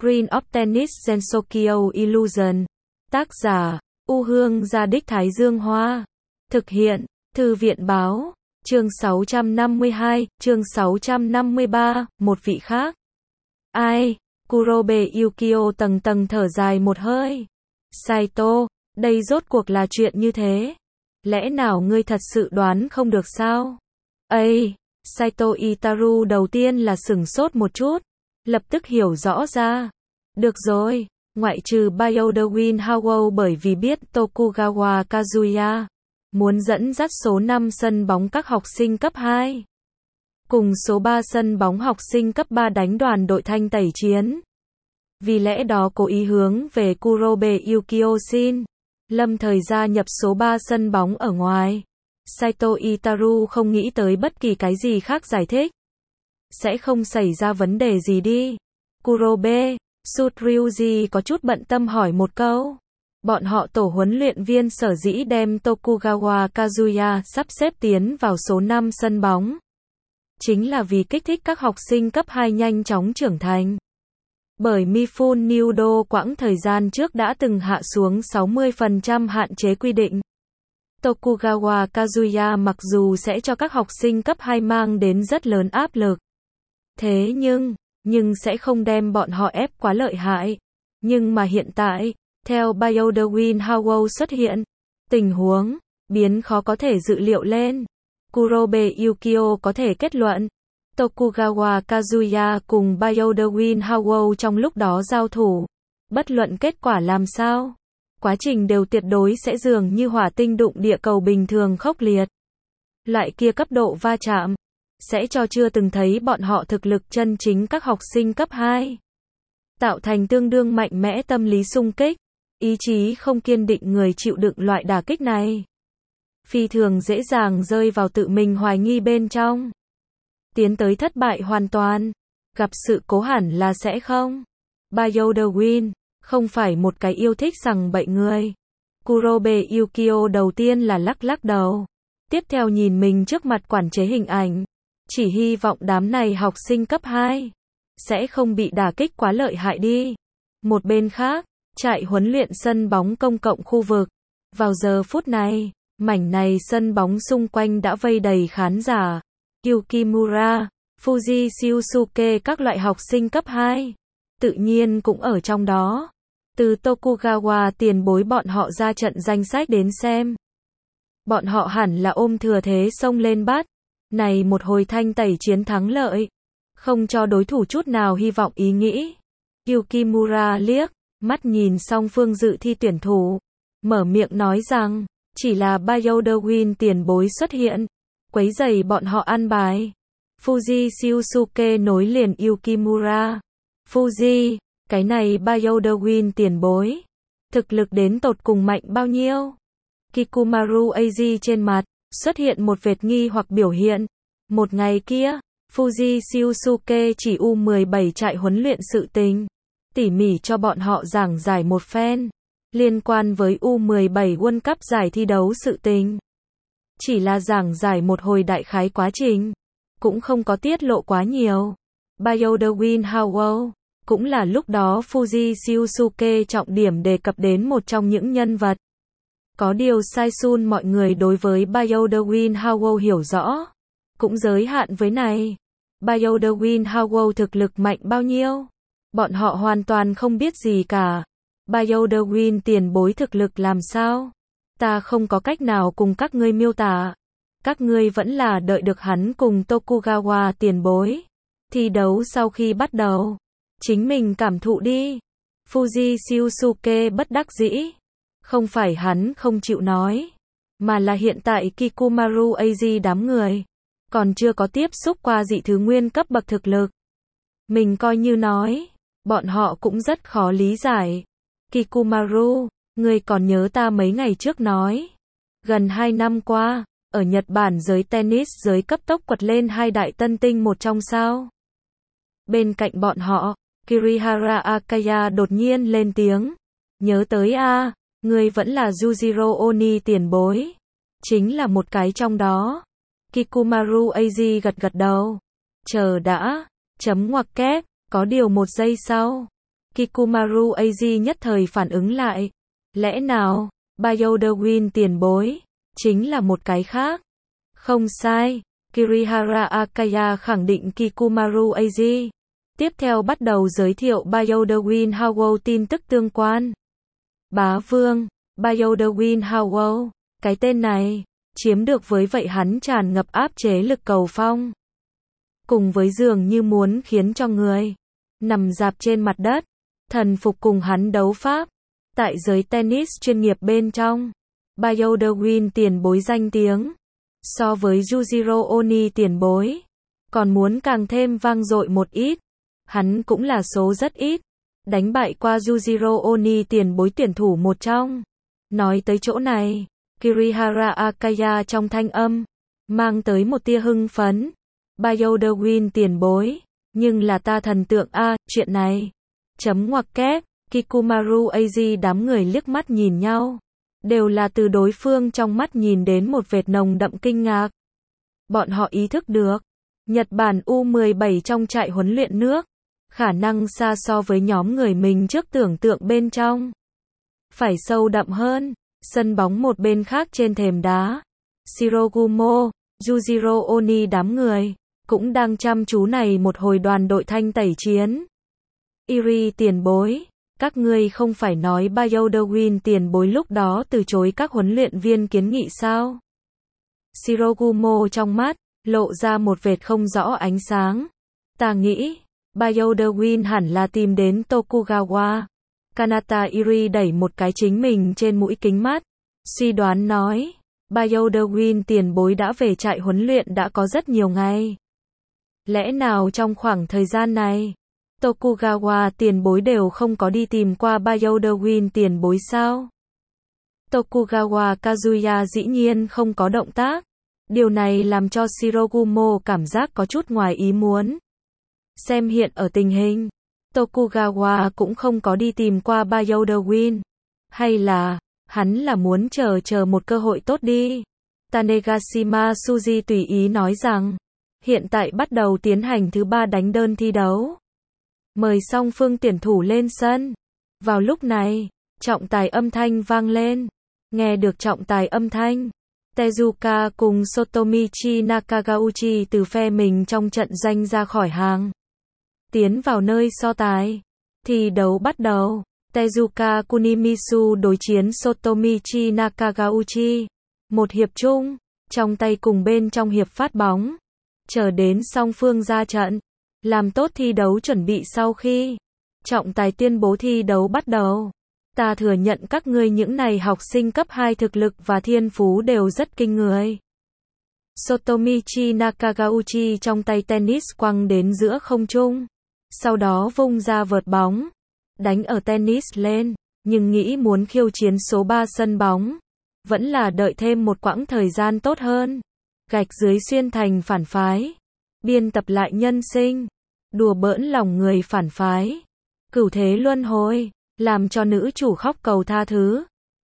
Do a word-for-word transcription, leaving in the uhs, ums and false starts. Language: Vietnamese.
Screen of Tennis Gensokyo Illusion. Tác giả, U Hương Gia Đích Thái Dương Hoa. Thực hiện, Thư viện Báo. Chương sáu trăm năm mươi hai, chương sáu trăm năm mươi ba, một vị khác. Ai? Kurobe Yukio tầng tầng thở dài một hơi. Saito, đây rốt cuộc là chuyện như thế. Lẽ nào ngươi thật sự đoán không được sao? Ây, Saito Itaru đầu tiên là sửng sốt một chút, lập tức hiểu rõ ra. Được rồi, ngoại trừ Byoda-Win Howell bởi vì biết Tokugawa Kazuya muốn dẫn dắt số năm sân bóng các học sinh cấp hai cùng số ba sân bóng học sinh cấp ba đánh đoàn đội thanh tẩy chiến. Vì lẽ đó cố ý hướng về Kurobe Yukio-shin, lâm thời gia nhập số ba sân bóng ở ngoài. Saito Itaru không nghĩ tới bất kỳ cái gì khác giải thích. Sẽ không xảy ra vấn đề gì đi. Kurobe, Sutryuji có chút bận tâm hỏi một câu. Bọn họ tổ huấn luyện viên sở dĩ đem Tokugawa Kazuya sắp xếp tiến vào số năm sân bóng. Chính là vì kích thích các học sinh cấp hai nhanh chóng trưởng thành. Bởi Mifune Nudo quãng thời gian trước đã từng hạ xuống sáu mươi phần trăm hạn chế quy định. Tokugawa Kazuya mặc dù sẽ cho các học sinh cấp hai mang đến rất lớn áp lực. Thế nhưng, nhưng sẽ không đem bọn họ ép quá lợi hại. Nhưng mà hiện tại, theo Byoda-Win Howell xuất hiện, tình huống biến khó có thể dự liệu lên. Kurobe Yukio có thể kết luận, Tokugawa Kazuya cùng Byoda-Win Howell trong lúc đó giao thủ, bất luận kết quả làm sao, quá trình đều tuyệt đối sẽ dường như hỏa tinh đụng địa cầu bình thường khốc liệt. Loại kia cấp độ va chạm sẽ cho chưa từng thấy bọn họ thực lực chân chính các học sinh cấp hai, tạo thành tương đương mạnh mẽ tâm lý xung kích, ý chí không kiên định người chịu đựng loại đả kích này. Phi thường dễ dàng rơi vào tự mình hoài nghi bên trong. Tiến tới thất bại hoàn toàn. Gặp sự cố hẳn là sẽ không. Byoda-Win không phải một cái yêu thích sằng bậy người. Kurobe Yukio đầu tiên là lắc lắc đầu. Tiếp theo nhìn mình trước mặt quản chế hình ảnh. Chỉ hy vọng đám này học sinh cấp hai sẽ không bị đả kích quá lợi hại đi. Một bên khác, trại huấn luyện sân bóng công cộng khu vực. Vào giờ phút này, mảnh này sân bóng xung quanh đã vây đầy khán giả. Yukimura, Fuji Shiosuke các loại học sinh cấp hai, tự nhiên cũng ở trong đó. Từ Tokugawa tiền bối bọn họ ra trận danh sách đến xem. Bọn họ hẳn là ôm thừa thế xông lên bắt. Này một hồi thanh tẩy chiến thắng lợi. Không cho đối thủ chút nào hy vọng ý nghĩ. Yukimura liếc, mắt nhìn song phương dự thi tuyển thủ. Mở miệng nói rằng, chỉ là Byoda-Win tiền bối xuất hiện. Quấy rầy bọn họ ăn bài. Fuji Shiosuke nối liền Yukimura. Fuji, cái này Byoda-Win tiền bối. Thực lực đến tột cùng mạnh bao nhiêu? Kikumaru Eiji trên mặt, xuất hiện một vệt nghi hoặc biểu hiện. Một ngày kia, Fuji Shiosuke chỉ U mười bảy trại huấn luyện sự tình. Tỉ mỉ cho bọn họ giảng giải một phen. Liên quan với U mười bảy World Cup giải thi đấu sự tình. Chỉ là giảng giải một hồi đại khái quá trình. Cũng không có tiết lộ quá nhiều. Byoda-Win Howell cũng là lúc đó Fuji Shiosuke trọng điểm đề cập đến một trong những nhân vật. Có điều Saisun mọi người đối với Byoda-Win Howell hiểu rõ. Cũng giới hạn với này. Byoda-Win Howell thực lực mạnh bao nhiêu? Bọn họ hoàn toàn không biết gì cả. Byoda-Win tiền bối thực lực làm sao? Ta không có cách nào cùng các ngươi miêu tả. Các ngươi vẫn là đợi được hắn cùng Tokugawa tiền bối. Thi đấu sau khi bắt đầu. Chính mình cảm thụ đi. Fuji Shiosuke bất đắc dĩ. Không phải hắn không chịu nói. Mà là hiện tại Kikumaru Eiji đám người. Còn chưa có tiếp xúc qua dị thứ nguyên cấp bậc thực lực. Mình coi như nói. Bọn họ cũng rất khó lý giải. Kikumaru, ngươi còn nhớ ta mấy ngày trước nói. Gần hai năm qua, ở Nhật Bản giới tennis giới cấp tốc quật lên hai đại tân tinh một trong sao. Bên cạnh bọn họ, Kirihara Akaya đột nhiên lên tiếng. Nhớ tới a, à, ngươi vẫn là Yujiro Oni tiền bối. Chính là một cái trong đó. Kikumaru Eiji gật gật đầu. Chờ đã, chấm ngoặc kép, có điều một giây sau. Kikumaru Az nhất thời phản ứng lại. Lẽ nào, Bioderwin tiền bối, chính là một cái khác? Không sai, Kirihara Akaya khẳng định Kikumaru Az. Tiếp theo bắt đầu giới thiệu Bioderwin Howell tin tức tương quan. Bá vương, Bioderwin Howell, cái tên này, chiếm được với vậy hắn tràn ngập áp chế lực cầu phong. Cùng với dường như muốn khiến cho người nằm dạp trên mặt đất, thần phục cùng hắn đấu pháp. Tại giới tennis chuyên nghiệp bên trong, Bioderwin tiền bối danh tiếng, so với Yujiro Oni tiền bối, còn muốn càng thêm vang dội một ít. Hắn cũng là số rất ít đánh bại qua Yujiro Oni tiền bối tuyển thủ một trong. Nói tới chỗ này, Kirihara Akaya trong thanh âm mang tới một tia hưng phấn. Bioderwin tiền bối, nhưng là ta thần tượng a, chuyện này. Chấm ngoặc kép, Kikumaru Az đám người liếc mắt nhìn nhau, đều là từ đối phương trong mắt nhìn đến một vệt nồng đậm kinh ngạc. Bọn họ ý thức được, Nhật Bản U mười bảy trong trại huấn luyện nước, khả năng xa so với nhóm người mình trước tưởng tượng bên trong. Phải sâu đậm hơn, sân bóng một bên khác trên thềm đá. Shirogumo, Yujiro Oni đám người, cũng đang chăm chú này một hồi đoàn đội thanh tẩy chiến. Iri tiền bối, các ngươi không phải nói Bioderwin tiền bối lúc đó từ chối các huấn luyện viên kiến nghị sao? Shirogumo trong mắt, lộ ra một vệt không rõ ánh sáng. Ta nghĩ, Bioderwin hẳn là tìm đến Tokugawa. Kanata Iri đẩy một cái chính mình trên mũi kính mắt. Suy đoán nói, Bioderwin tiền bối đã về trại huấn luyện đã có rất nhiều ngày. Lẽ nào trong khoảng thời gian này, Tokugawa tiền bối đều không có đi tìm qua Bioderwin tiền bối sao? Tokugawa Kazuya dĩ nhiên không có động tác. Điều này làm cho Shirogumo cảm giác có chút ngoài ý muốn. Xem hiện ở tình hình, Tokugawa cũng không có đi tìm qua Bioderwin. Hay là, hắn là muốn chờ chờ một cơ hội tốt đi. Tanegashima Suji tùy ý nói rằng, hiện tại bắt đầu tiến hành thứ ba đánh đơn thi đấu. Mời song phương tuyển thủ lên sân. Vào lúc này, trọng tài âm thanh vang lên. Nghe được trọng tài âm thanh, Tezuka cùng Sotomichi Nakagauchi từ phe mình trong trận danh ra khỏi hàng. Tiến vào nơi so tài. Thi đấu bắt đầu. Tezuka Kunimisu đối chiến Sotomichi Nakagauchi. Một hiệp chung, trong tay cùng bên trong hiệp phát bóng. Chờ đến song phương ra trận. Làm tốt thi đấu chuẩn bị sau khi trọng tài tuyên bố thi đấu bắt đầu. Ta thừa nhận các ngươi những này học sinh cấp hai thực lực và thiên phú đều rất kinh người. Sotomichi Nakagauchi trong tay tennis quăng đến giữa không trung. Sau đó vung ra vợt bóng. Đánh ở tennis lên. Nhưng nghĩ muốn khiêu chiến số ba sân bóng. Vẫn là đợi thêm một quãng thời gian tốt hơn. Gạch dưới xuyên thành phản phái. Biên tập lại nhân sinh. Đùa bỡn lòng người phản phái. Cửu thế luân hồi. Làm cho nữ chủ khóc cầu tha thứ.